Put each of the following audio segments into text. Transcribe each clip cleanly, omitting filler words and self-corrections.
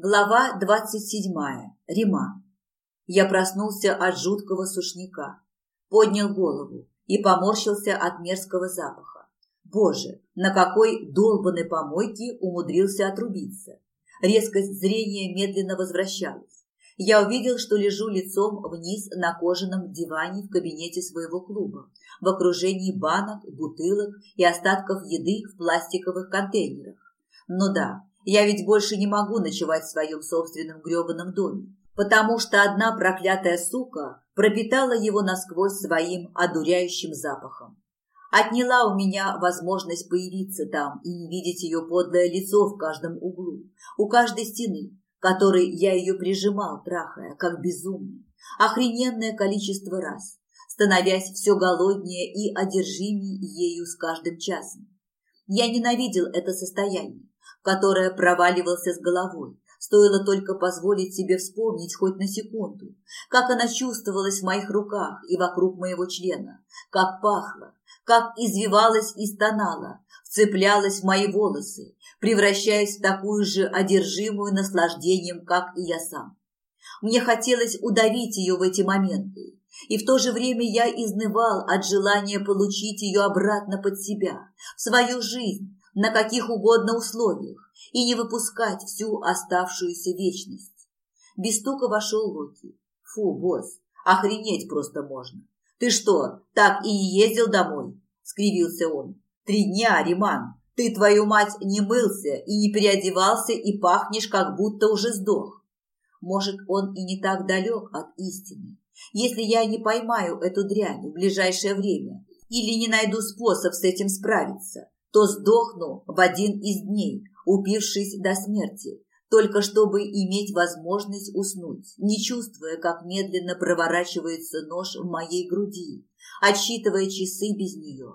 Глава 27. Рима. Я проснулся от жуткого сушняка, поднял голову и поморщился от мерзкого запаха. Боже, на какой долбаной помойке умудрился отрубиться. Резкость зрения медленно возвращалась. Я увидел, что лежу лицом вниз на кожаном диване в кабинете своего клуба, в окружении банок, бутылок и остатков еды в пластиковых контейнерах. Ну да, я ведь больше не могу ночевать в своем собственном гребаном доме, потому что одна проклятая сука пропитала его насквозь своим одуряющим запахом. Отняла у меня возможность появиться там и не видеть ее подлое лицо в каждом углу, у каждой стены, которой я ее прижимал, трахая, как безумный, охрененное количество раз, становясь все голоднее и одержимей ею с каждым часом. Я ненавидел это состояние, в которое проваливался с головой. Стоило только позволить себе вспомнить хоть на секунду, как она чувствовалась в моих руках и вокруг моего члена, как пахла, как извивалась и стонала, вцеплялась в мои волосы, превращаясь в такую же одержимую наслаждением, как и я сам. Мне хотелось удавить ее в эти моменты, и в то же время я изнывал от желания получить ее обратно под себя, в свою жизнь, на каких угодно условиях, и не выпускать всю оставшуюся вечность. Без стука вошел Локи. «Фу, босс, охренеть просто можно. Ты что, так и не ездил домой?» – скривился он. «3 дня, Риман, ты, твою мать, не мылся и не переодевался и пахнешь, как будто уже сдох. Может, он и не так далек от истины. Если я не поймаю эту дрянь в ближайшее время или не найду способ с этим справиться, то сдохну в один из дней, упившись до смерти, только чтобы иметь возможность уснуть, не чувствуя, как медленно проворачивается нож в моей груди, отсчитывая часы без нее.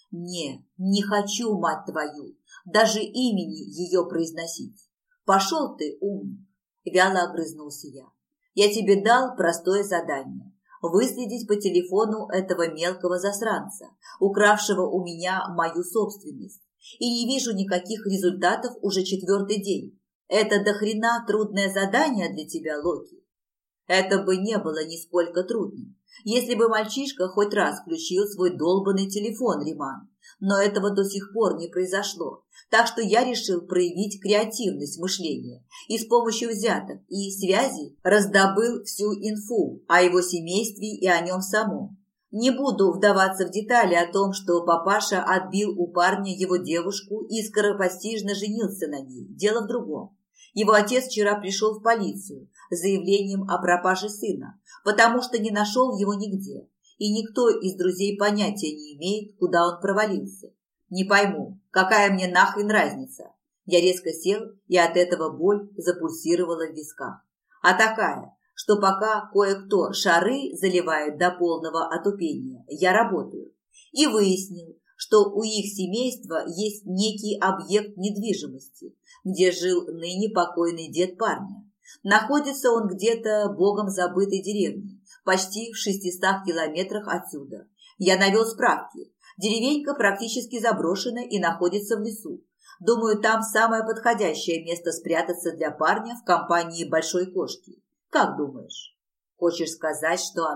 Не хочу, мать твою, даже имени ее произносить. Пошел ты, умник, вяло огрызнулся я. Я тебе дал простое задание – выследить по телефону этого мелкого засранца, укравшего у меня мою собственность. И не вижу никаких результатов уже 4-й день. Это дохрена трудное задание для тебя, Локи. Это бы не было нисколько трудным, если бы мальчишка хоть раз включил свой долбанный телефон, Риман. Но этого до сих пор не произошло, так что я решил проявить креативность мышления и с помощью взяток и связей раздобыл всю инфу о его семействе и о нем самом. Не буду вдаваться в детали о том, что папаша отбил у парня его девушку и скоропостижно женился на ней. Дело в другом. Его отец вчера пришел в полицию с заявлением о пропаже сына, потому что не нашел его нигде, и никто из друзей понятия не имеет, куда он провалился. Не пойму, какая мне нахрен разница? Я резко сел, и от этого боль запульсировала в висках. А такая, что пока кое-кто шары заливает до полного отупения, я работаю. И выяснил, что у их семейства есть некий объект недвижимости, где жил ныне покойный дед парня. Находится он где-то богом забытой деревне, почти в 600 километрах отсюда. Я навел справки. Деревенька практически заброшена и находится в лесу. Думаю, там самое подходящее место спрятаться для парня в компании большой кошки. Как думаешь? Хочешь сказать, что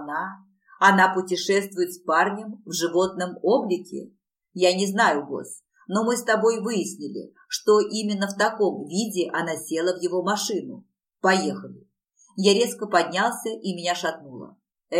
она путешествует с парнем в животном облике? Я не знаю, босс, но мы с тобой выяснили, что именно в таком виде она села в его машину. Поехали. Я резко поднялся, и меня шатнуло.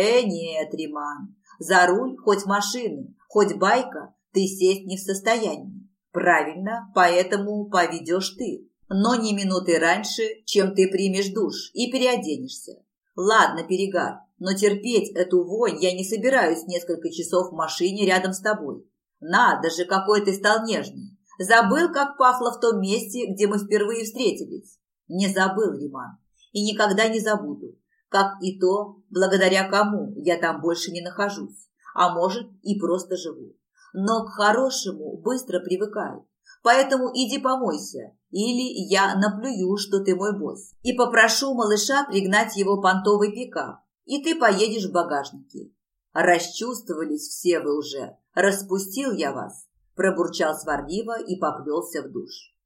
Нет, Риман, за руль хоть машины, хоть байка ты сесть не в состоянии. Правильно, поэтому поведешь ты. Но не минуты раньше, чем ты примешь душ и переоденешься. Ладно, перегар, но терпеть эту вонь я не собираюсь несколько часов в машине рядом с тобой. Надо же, какой ты стал нежный. Забыл, как пахло в том месте, где мы впервые встретились? Не забыл, Риман, и никогда не забуду. Как и то, благодаря кому я там больше не нахожусь, а может и просто живу. Но к хорошему быстро привыкают. Поэтому иди помойся, или я наплюю, что ты мой босс, и попрошу малыша пригнать его понтовый пикап, и ты поедешь в багажнике. Расчувствовались все вы уже, распустил я вас, пробурчал сварливо и поплелся в душ.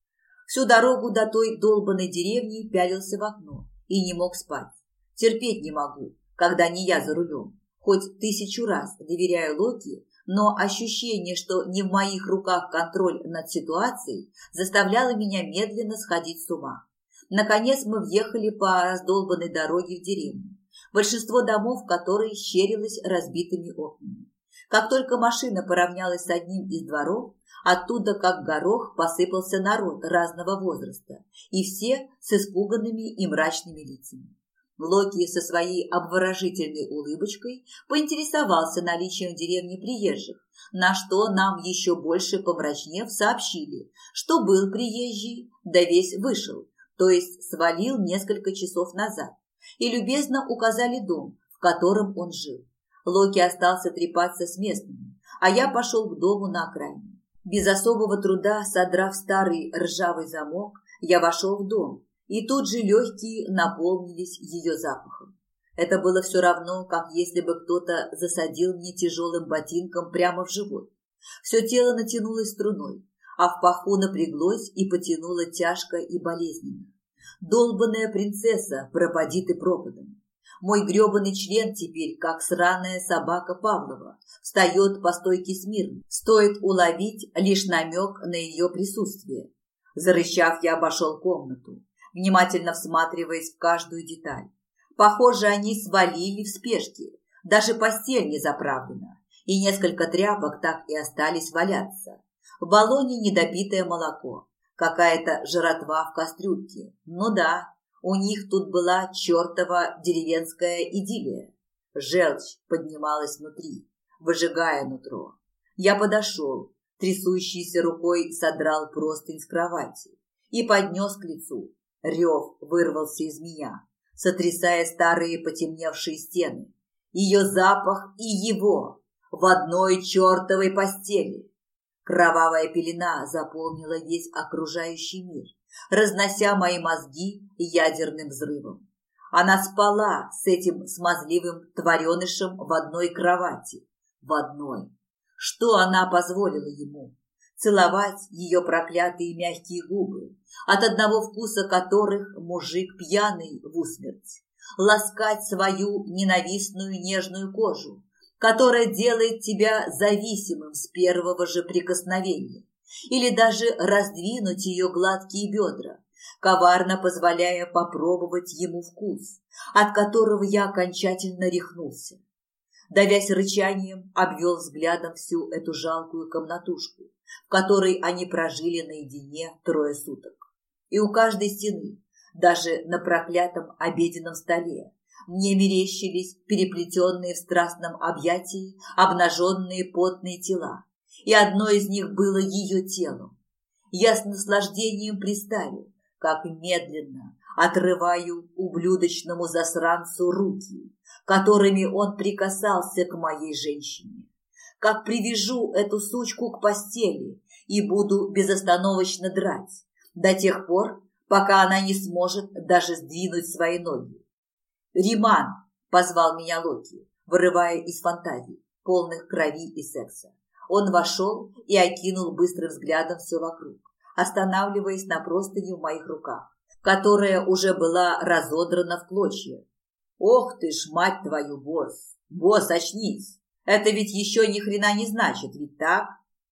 Всю дорогу до той долбанной деревни пялился в окно и не мог спать. Терпеть не могу, когда не я за рулем. Хоть 1000 раз доверяю Локи, но ощущение, что не в моих руках контроль над ситуацией, заставляло меня медленно сходить с ума. Наконец мы въехали по раздолбанной дороге в деревню, большинство домов которой щерилось разбитыми окнами. Как только машина поравнялась с одним из дворов, оттуда, как горох, посыпался народ разного возраста, и все с испуганными и мрачными лицами. Локи со своей обворожительной улыбочкой поинтересовался наличием в деревне приезжих, на что нам еще больше помрачнев сообщили, что был приезжий, да весь вышел, то есть свалил несколько часов назад, и любезно указали дом, в котором он жил. Локи остался трепаться с местными, а я пошел к дому на окраине. Без особого труда, содрав старый ржавый замок, я вошел в дом, и тут же легкие наполнились ее запахом. Это было все равно, как если бы кто-то засадил мне тяжелым ботинком прямо в живот. Все тело натянулось струной, а в паху напряглось и потянуло тяжко и болезненно. Долбаная принцесса, пропади ты пропадом. Мой гребаный член теперь, как сраная собака Павлова, встает по стойке смирно. Стоит уловить лишь намек на ее присутствие. Зарычав, я обошел комнату, внимательно всматриваясь в каждую деталь. Похоже, они свалили в спешке. Даже постель не заправлена, и несколько тряпок так и остались валяться. В баллоне недопитое молоко, какая-то жратва в кастрюльке. Ну да, у них тут была чертова деревенская идиллия. Желчь поднималась внутри, выжигая нутро. Я подошел, трясущейся рукой содрал простынь с кровати и поднес к лицу. Рев вырвался из меня, сотрясая старые потемневшие стены. Ее запах и его в одной чертовой постели. Кровавая пелена заполнила весь окружающий мир, разнося мои мозги ядерным взрывом. Она спала с этим смазливым тваренышем в одной кровати. В одной. Что она позволила ему? Целовать ее проклятые мягкие губы, от одного вкуса которых мужик пьяный в усмерть. Ласкать свою ненавистную нежную кожу, которая делает тебя зависимым с первого же прикосновения, или даже раздвинуть ее гладкие бедра, коварно позволяя попробовать ему вкус, от которого я окончательно рехнулся. Давясь рычанием, обвел взглядом всю эту жалкую комнатушку, в которой они прожили наедине 3 суток. И у каждой стены, даже на проклятом обеденном столе, мне мерещились переплетенные в страстном объятии обнаженные потные тела, и одно из них было ее телом. Я с наслаждением представил, как медленно отрываю ублюдочному засранцу руки, которыми он прикасался к моей женщине, как привяжу эту сучку к постели и буду безостановочно драть до тех пор, пока она не сможет даже сдвинуть свои ноги. «Риман!» – позвал меня Локи, вырывая из фантазий, полных крови и секса. Он вошел и окинул быстрым взглядом все вокруг, останавливаясь на простыне в моих руках, которая уже была разодрана в клочья. «Ох ты ж, мать твою, босс! Босс, очнись! Это ведь еще ни хрена не значит, ведь так?»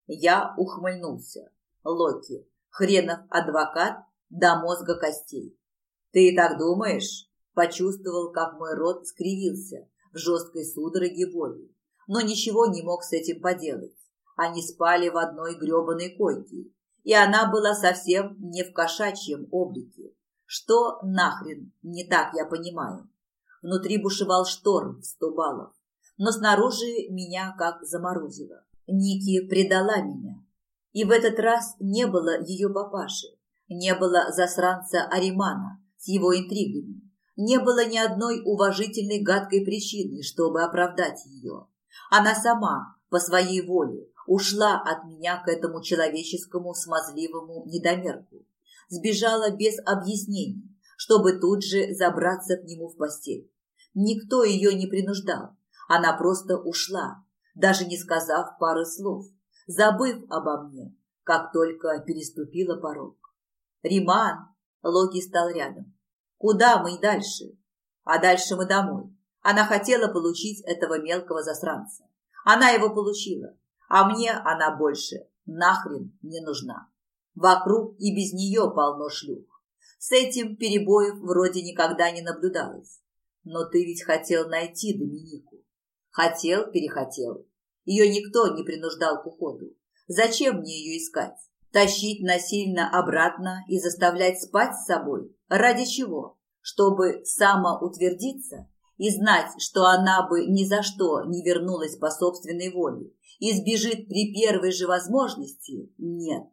Я ухмыльнулся. Локи, хренов адвокат до мозга костей. «Ты так думаешь?» Почувствовал, как мой рот скривился в жесткой судороге боли, но ничего не мог с этим поделать. Они спали в одной гребаной койке, и она была совсем не в кошачьем облике. Что нахрен не так, я понимаю. Внутри бушевал шторм в 100 баллов, но снаружи меня как заморозило. Ники предала меня, и в этот раз не было ее папаши, не было засранца Аримана с его интригами. Не было ни одной уважительной гадкой причины, чтобы оправдать ее. Она сама, по своей воле, ушла от меня к этому человеческому смазливому недомерку. Сбежала без объяснений, чтобы тут же забраться к нему в постель. Никто ее не принуждал. Она просто ушла, даже не сказав пары слов, забыв обо мне, как только переступила порог. «Риман!» Локи стал рядом. «Куда мы и дальше?» «А дальше мы домой. Она хотела получить этого мелкого засранца. Она его получила. А мне она больше нахрен не нужна. Вокруг и без нее полно шлюх. С этим перебоев вроде никогда не наблюдалось. Но ты ведь хотел найти Доминику». «Хотел, перехотел. Ее никто не принуждал к уходу. Зачем мне ее искать? Тащить насильно обратно и заставлять спать с собой? Ради чего? Чтобы самоутвердиться и знать, что она бы ни за что не вернулась по собственной воле и сбежит при первой же возможности? Нет.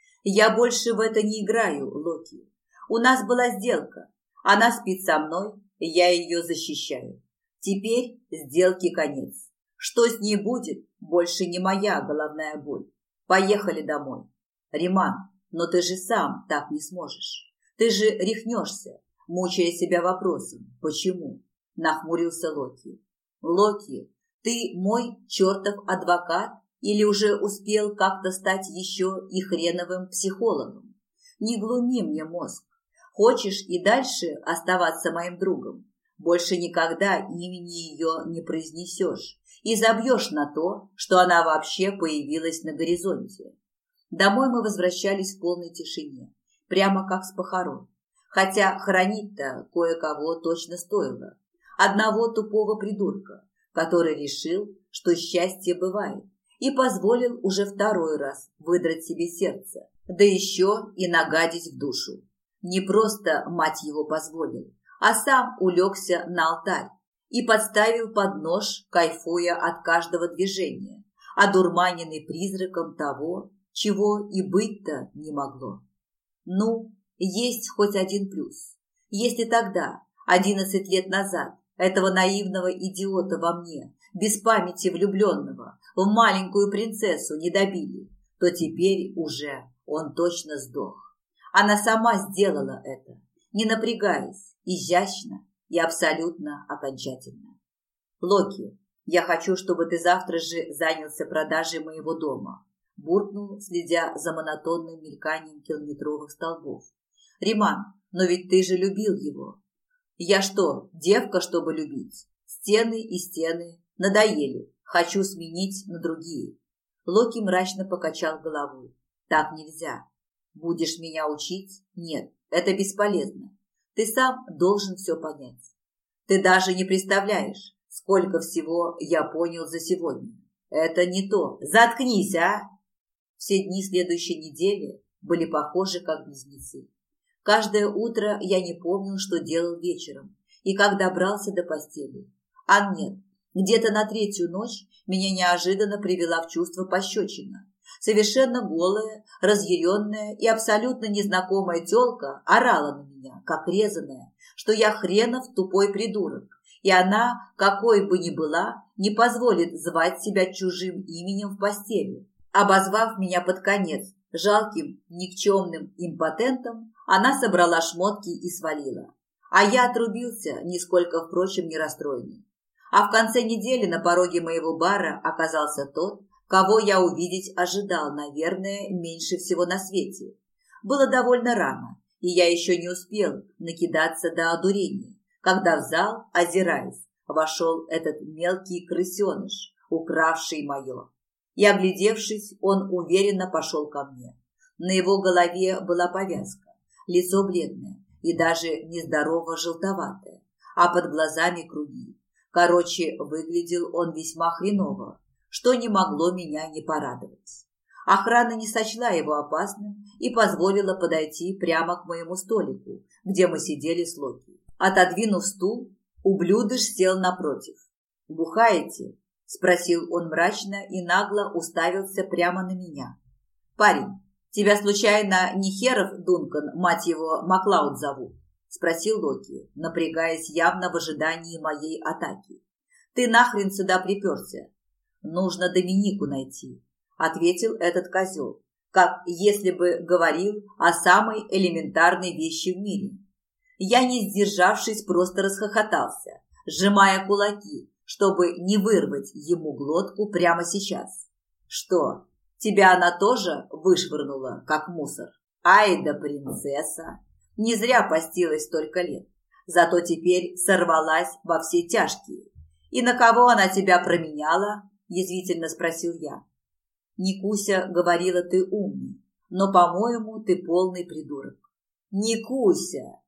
Я больше в это не играю, Локи. У нас была сделка. Она спит со мной, я ее защищаю. Теперь сделке конец. Что с ней будет, больше не моя головная боль. Поехали домой. Риман, но ты же сам так не сможешь. Ты же рехнешься, мучая себя вопросом «почему?», нахмурился Локи. «Локи, ты мой чертов адвокат или уже успел как-то стать еще и хреновым психологом? Не глуми мне мозг. Хочешь и дальше оставаться моим другом? Больше никогда имени ее не произнесешь и забьешь на то, что она вообще появилась на горизонте». Домой мы возвращались в полной тишине, прямо как с похорон. Хотя хоронить-то кое-кого точно стоило. Одного тупого придурка, который решил, что счастье бывает, и позволил уже второй раз выдрать себе сердце, да еще и нагадить в душу. Не просто, мать его, позволил, а сам улегся на алтарь и подставил под нож, кайфуя от каждого движения, одурманенный призраком того, чего и быть-то не могло. Ну, есть хоть один плюс. Если тогда, 11 лет назад, этого наивного идиота во мне, без памяти влюбленного, в маленькую принцессу не добили, то теперь уже он точно сдох. Она сама сделала это, не напрягаясь, изящно и абсолютно окончательно. «Локи, я хочу, чтобы ты завтра же занялся продажей моего дома», буркнул, следя за монотонным мельканием километровых столбов. «Риман, но ведь ты же любил его». «Я что, девка, чтобы любить? Стены и стены надоели, хочу сменить на другие». Локи мрачно покачал головой. «Так нельзя. Будешь меня учить? Нет, это бесполезно. Ты сам должен все понять. Ты даже не представляешь, сколько всего я понял за сегодня. Это не то. Заткнись, а!» Все дни следующей недели были похожи как близнецы. Каждое утро я не помнил, что делал вечером и как добрался до постели. А нет, где-то на третью ночь меня неожиданно привела в чувство пощечина. Совершенно голая, разъяренная и абсолютно незнакомая тёлка орала на меня, как резаная, что я хренов тупой придурок, и она, какой бы ни была, не позволит звать себя чужим именем в постели. Обозвав меня под конец жалким, никчемным импотентом, она собрала шмотки и свалила. А я отрубился, нисколько, впрочем, не расстроенный. А в конце недели на пороге моего бара оказался тот, кого я увидеть ожидал, наверное, меньше всего на свете. Было довольно рано, и я еще не успел накидаться до одурения, когда в зал, озираясь, вошел этот мелкий крысеныш, укравший мое. И, оглядевшись, он уверенно пошел ко мне. На его голове была повязка, лицо бледное и даже нездорово желтоватое, а под глазами круги. Короче, выглядел он весьма хреново, что не могло меня не порадовать. Охрана не сочла его опасным и позволила подойти прямо к моему столику, где мы сидели с Локи. Отодвинув стул, ублюдыш сел напротив. «Бухаете?» – спросил он мрачно и нагло уставился прямо на меня. «Парень, тебя случайно не Херов Дункан, мать его, Маклауд зовут?» – спросил Локи, напрягаясь явно в ожидании моей атаки. «Ты нахрен сюда приперся?» «Нужно Доминику найти», – ответил этот козел, как если бы говорил о самой элементарной вещи в мире. Я, не сдержавшись, просто расхохотался, сжимая кулаки, чтобы не вырвать ему глотку прямо сейчас. «Что, тебя она тоже вышвырнула, как мусор?» Ай да принцесса! Не зря постилась столько лет. Зато теперь сорвалась во все тяжкие. И на кого она тебя променяла? Язвительно спросил я. Никуся говорила, ты умный, но, по-моему, ты полный придурок. Никуся!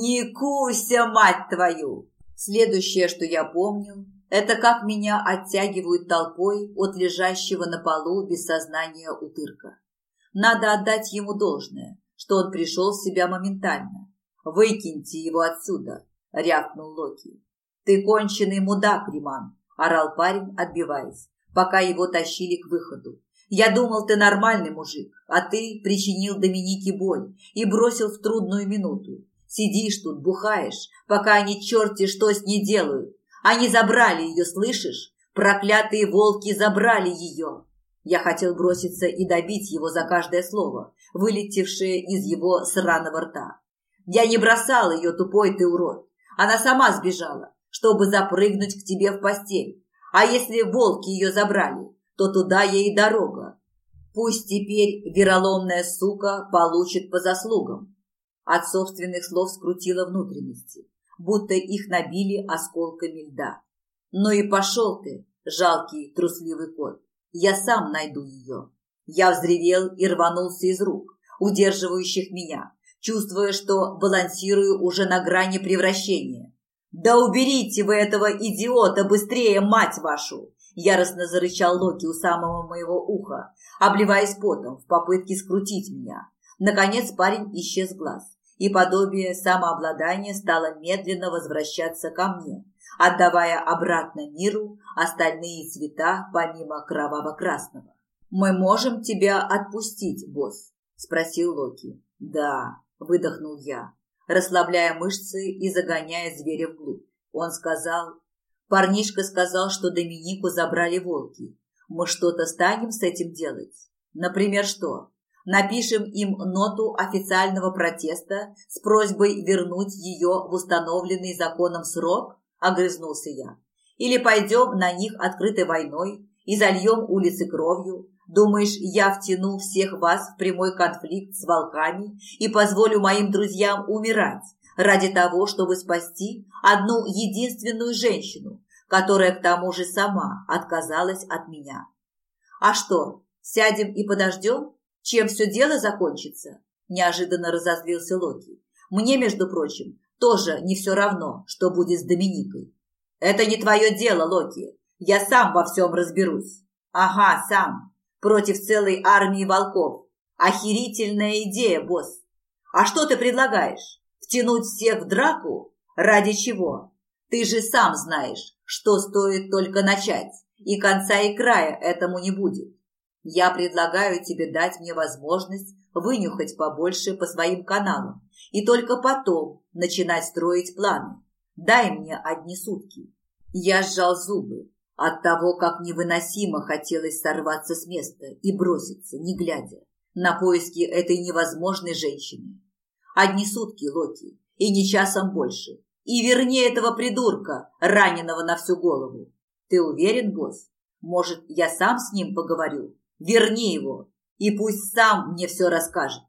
Никуся, мать твою! Следующее, что я помнил, это как меня оттягивают толпой от лежащего на полу без сознания утырка. Надо отдать ему должное, что он пришел в себя моментально. «Выкиньте его отсюда!» – рявкнул Локи. «Ты конченый мудак, Риман!» – орал парень, отбиваясь, пока его тащили к выходу. «Я думал, ты нормальный мужик, а ты причинил Доминике боль и бросил в трудную минуту. Сидишь тут, бухаешь, пока они черти что с ней делают. Они забрали ее, слышишь? Проклятые волки забрали ее!» Я хотел броситься и добить его за каждое слово, вылетевшее из его сраного рта. «Я не бросал ее, тупой ты урод. Она сама сбежала, чтобы запрыгнуть к тебе в постель. А если волки ее забрали, то туда ей дорога. Пусть теперь вероломная сука получит по заслугам». От собственных слов скрутило внутренности, будто их набили осколками льда. «Ну и пошел ты, жалкий трусливый кот. Я сам найду ее». Я взревел и рванулся из рук, удерживающих меня, чувствуя, что балансирую уже на грани превращения. «Да уберите вы этого идиота быстрее, мать вашу!» Яростно зарычал Локи у самого моего уха, обливаясь потом в попытке скрутить меня. Наконец парень исчез глаз, и подобие самообладания стало медленно возвращаться ко мне, отдавая обратно миру остальные цвета помимо кроваво-красного. «Мы можем тебя отпустить, босс?» – спросил Локи. «Да», – выдохнул я, расслабляя мышцы и загоняя зверя вглубь. Он сказал... Парнишка сказал, что Доминику забрали волки. Мы что-то станем с этим делать? Например, что? Напишем им ноту официального протеста с просьбой вернуть ее в установленный законом срок? Огрызнулся я. Или пойдем на них открытой войной и зальем улицы кровью? Думаешь, я втяну всех вас в прямой конфликт с волками и позволю моим друзьям умирать ради того, чтобы спасти одну единственную женщину, которая к тому же сама отказалась от меня? А что, сядем и подождем, чем все дело закончится? Неожиданно разозлился Локи. Мне, между прочим, тоже не все равно, что будет с Доминикой. Это не твое дело, Локи. Я сам во всем разберусь. Ага, сам. Против целой армии волков. Охерительная идея, босс. А что ты предлагаешь? Втянуть всех в драку? Ради чего? Ты же сам знаешь, что стоит только начать, и конца и края этому не будет. Я предлагаю тебе дать мне возможность вынюхать побольше по своим каналам и только потом начинать строить планы. Дай мне одни сутки. Я сжал зубы от того, как невыносимо хотелось сорваться с места и броситься, не глядя, на поиски этой невозможной женщины. Одни сутки, Локи, и не часом больше. И верни этого придурка, раненого на всю голову. Ты уверен, босс? Может, я сам с ним поговорю? Верни его, и пусть сам мне все расскажет.